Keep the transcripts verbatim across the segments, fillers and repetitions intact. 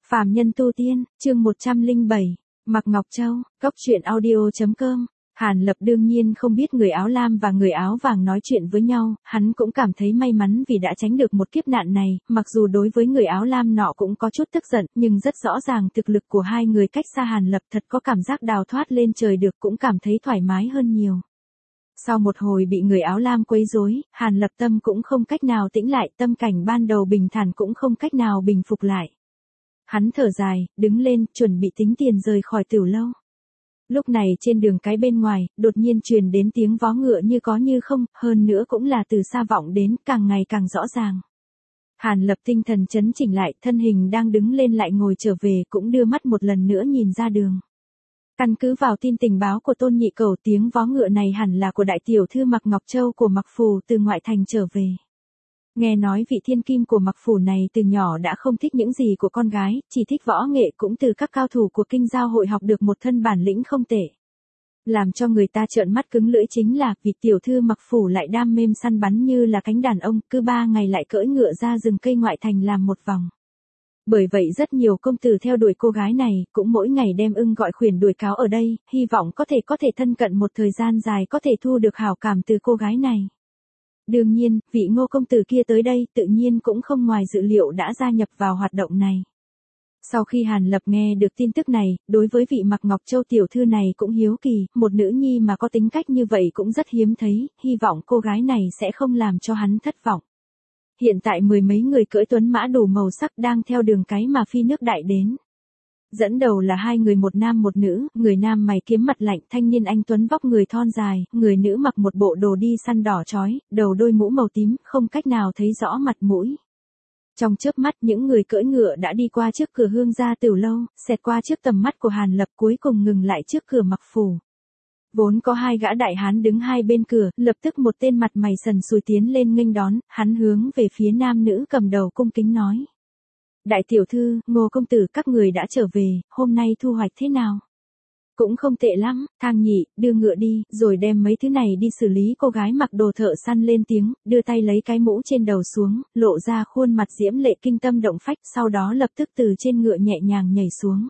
Phàm nhân tu tiên, chương một trăm lẻ bảy, Mạc Ngọc Châu, Cốc truyện audio chấm com. Hàn Lập đương nhiên không biết người áo lam và người áo vàng nói chuyện với nhau, hắn cũng cảm thấy may mắn vì đã tránh được một kiếp nạn này, mặc dù đối với người áo lam nọ cũng có chút tức giận, nhưng rất rõ ràng thực lực của hai người cách xa Hàn Lập thật có cảm giác đào thoát lên trời được, cũng cảm thấy thoải mái hơn nhiều. Sau một hồi bị người áo lam quấy rối, Hàn Lập tâm cũng không cách nào tĩnh lại, tâm cảnh ban đầu bình thản cũng không cách nào bình phục lại. Hắn thở dài, đứng lên, chuẩn bị tính tiền rời khỏi tiểu lâu. Lúc này trên đường cái bên ngoài, đột nhiên truyền đến tiếng vó ngựa như có như không, hơn nữa cũng là từ xa vọng đến, càng ngày càng rõ ràng. Hàn Lập tinh thần chấn chỉnh lại, thân hình đang đứng lên lại ngồi trở về, cũng đưa mắt một lần nữa nhìn ra đường. Căn cứ vào tin tình báo của Tôn Nhị Cẩu, tiếng vó ngựa này hẳn là của đại tiểu thư Mạc Ngọc Châu của Mạc Phủ từ ngoại thành trở về. Nghe nói vị thiên kim của Mạc Phủ này từ nhỏ đã không thích những gì của con gái, chỉ thích võ nghệ, cũng từ các cao thủ của kinh giao hội học được một thân bản lĩnh không tệ. Làm cho người ta trợn mắt cứng lưỡi chính là, vị tiểu thư Mạc Phủ lại đam mê săn bắn như là cánh đàn ông, cứ ba ngày lại cưỡi ngựa ra rừng cây ngoại thành làm một vòng. Bởi vậy rất nhiều công tử theo đuổi cô gái này, cũng mỗi ngày đem ưng gọi khuyển đuổi cáo ở đây, hy vọng có thể có thể thân cận một thời gian dài, có thể thu được hảo cảm từ cô gái này. Đương nhiên, vị Ngô công tử kia tới đây tự nhiên cũng không ngoài dự liệu đã gia nhập vào hoạt động này. Sau khi Hàn Lập nghe được tin tức này, đối với vị Mạc Ngọc Châu tiểu thư này cũng hiếu kỳ, một nữ nhi mà có tính cách như vậy cũng rất hiếm thấy, hy vọng cô gái này sẽ không làm cho hắn thất vọng. Hiện tại mười mấy người cưỡi tuấn mã đủ màu sắc đang theo đường cái mà phi nước đại đến. Dẫn đầu là hai người, một nam một nữ, người nam mày kiếm mặt lạnh, thanh niên anh tuấn vóc người thon dài, người nữ mặc một bộ đồ đi săn đỏ chói, đầu đôi mũ màu tím, không cách nào thấy rõ mặt mũi. Trong chớp mắt những người cưỡi ngựa đã đi qua trước cửa Hương gia tiểu lâu, xẹt qua trước tầm mắt của Hàn Lập, cuối cùng ngừng lại trước cửa Mạc Phủ. Vốn có hai gã đại hán đứng hai bên cửa, lập tức một tên mặt mày sần sùi tiến lên nghênh đón, hắn hướng về phía nam nữ cầm đầu cung kính nói. Đại tiểu thư, Ngô công tử, các người đã trở về, hôm nay thu hoạch thế nào? Cũng không tệ lắm, Thang nhị, đưa ngựa đi, rồi đem mấy thứ này đi xử lý. Cô gái mặc đồ thợ săn lên tiếng, đưa tay lấy cái mũ trên đầu xuống, lộ ra khuôn mặt diễm lệ kinh tâm động phách, sau đó lập tức từ trên ngựa nhẹ nhàng nhảy xuống.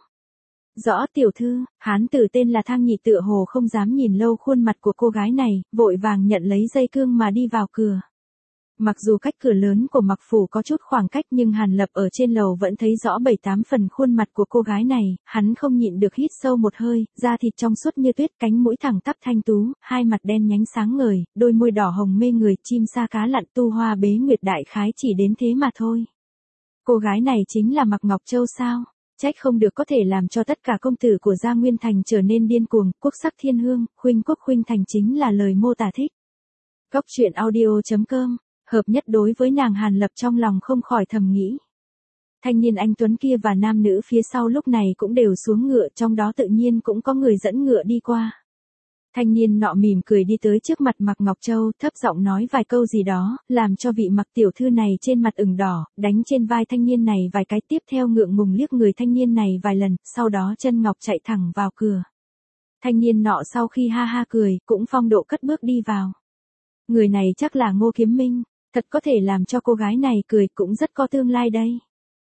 Rõ tiểu thư, hán tử tên là Thang nhị tựa hồ không dám nhìn lâu khuôn mặt của cô gái này, vội vàng nhận lấy dây cương mà đi vào cửa. Mặc dù cách cửa lớn của Mạc Phủ có chút khoảng cách, nhưng Hàn Lập ở trên lầu vẫn thấy rõ bảy tám phần khuôn mặt của cô gái này, hắn không nhịn được hít sâu một hơi, da thịt trong suốt như tuyết, cánh mũi thẳng tắp thanh tú, hai mặt đen nhánh sáng ngời, đôi môi đỏ hồng mê người, chim sa cá lặn, tu hoa bế nguyệt, đại khái chỉ đến thế mà thôi. Cô gái này chính là Mạc Ngọc Châu sao? Trách không được có thể làm cho tất cả công tử của Gia Nguyên Thành trở nên điên cuồng, quốc sắc thiên hương, khuynh quốc khuynh thành chính là lời mô tả thích. Cốc truyện audio chấm com. Hợp nhất đối với nàng, Hàn Lập trong lòng không khỏi thầm nghĩ. Thanh niên anh tuấn kia và nam nữ phía sau lúc này cũng đều xuống ngựa, trong đó tự nhiên cũng có người dẫn ngựa đi qua. Thanh niên nọ mỉm cười đi tới trước mặt Mạc Ngọc Châu, thấp giọng nói vài câu gì đó, làm cho vị Mạc tiểu thư này trên mặt ửng đỏ, đánh trên vai thanh niên này vài cái, tiếp theo ngượng ngùng liếc người thanh niên này vài lần, sau đó chân ngọc chạy thẳng vào cửa. Thanh niên nọ sau khi ha ha cười, cũng phong độ cất bước đi vào. Người này chắc là Ngô Kiếm Minh. Thật có thể làm cho cô gái này cười, cũng rất có tương lai đây.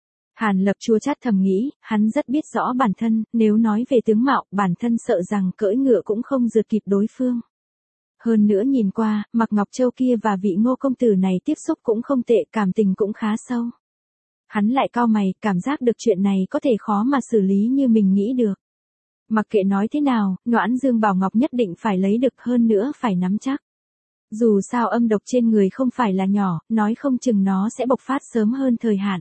Hàn Lập chua chát thầm nghĩ, hắn rất biết rõ bản thân, nếu nói về tướng mạo, bản thân sợ rằng cưỡi ngựa cũng không rượt kịp đối phương. Hơn nữa nhìn qua, Mạc Ngọc Châu kia và vị Ngô công tử này tiếp xúc cũng không tệ, cảm tình cũng khá sâu. Hắn lại cau mày, cảm giác được chuyện này có thể khó mà xử lý như mình nghĩ được. Mặc kệ nói thế nào, Noãn Dương Bảo Ngọc nhất định phải lấy được, hơn nữa phải nắm chắc. Dù sao âm độc trên người không phải là nhỏ, nói không chừng nó sẽ bộc phát sớm hơn thời hạn.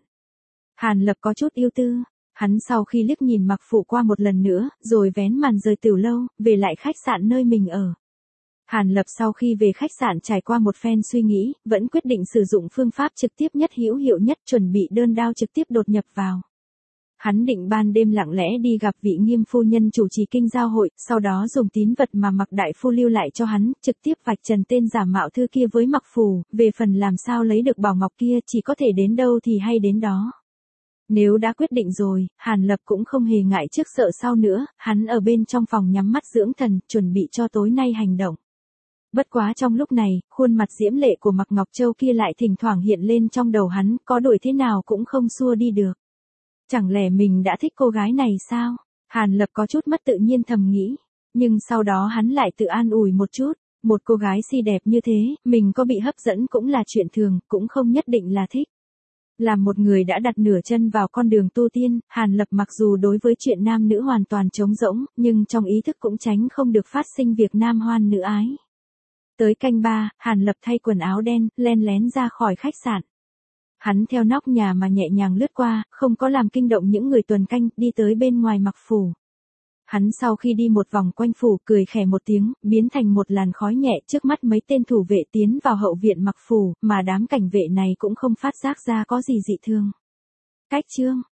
Hàn Lập có chút yêu tư, hắn sau khi liếc nhìn Mạc Phủ qua một lần nữa, rồi vén màn rời tiểu lâu, về lại khách sạn nơi mình ở. Hàn Lập sau khi về khách sạn trải qua một phen suy nghĩ, vẫn quyết định sử dụng phương pháp trực tiếp nhất hữu hiệu nhất, chuẩn bị đơn đao trực tiếp đột nhập vào. Hắn định ban đêm lặng lẽ đi gặp vị Nghiêm phu nhân chủ trì kinh giao hội, sau đó dùng tín vật mà Mạc đại phu lưu lại cho hắn, trực tiếp vạch trần tên giả mạo thư kia với Mạc Phủ, về phần làm sao lấy được bảo ngọc kia chỉ có thể đến đâu thì hay đến đó. Nếu đã quyết định rồi, Hàn Lập cũng không hề ngại trước sợ sau nữa, hắn ở bên trong phòng nhắm mắt dưỡng thần, chuẩn bị cho tối nay hành động. Bất quá trong lúc này, khuôn mặt diễm lệ của Mạc Ngọc Châu kia lại thỉnh thoảng hiện lên trong đầu hắn, có đổi thế nào cũng không xua đi được. Chẳng lẽ mình đã thích cô gái này sao? Hàn Lập có chút mất tự nhiên thầm nghĩ. Nhưng sau đó hắn lại tự an ủi một chút. Một cô gái xinh đẹp như thế, mình có bị hấp dẫn cũng là chuyện thường, cũng không nhất định là thích. Làm một người đã đặt nửa chân vào con đường tu tiên, Hàn Lập mặc dù đối với chuyện nam nữ hoàn toàn trống rỗng, nhưng trong ý thức cũng tránh không được phát sinh việc nam hoan nữ ái. Tới canh ba, Hàn Lập thay quần áo đen, len lén ra khỏi khách sạn. Hắn theo nóc nhà mà nhẹ nhàng lướt qua, không có làm kinh động những người tuần canh, đi tới bên ngoài mặc phủ. Hắn sau khi đi một vòng quanh phủ, cười khẽ một tiếng, biến thành một làn khói nhẹ trước mắt mấy tên thủ vệ tiến vào hậu viện mặc phủ, mà đám cảnh vệ này cũng không phát giác ra có gì dị thường. Cách chương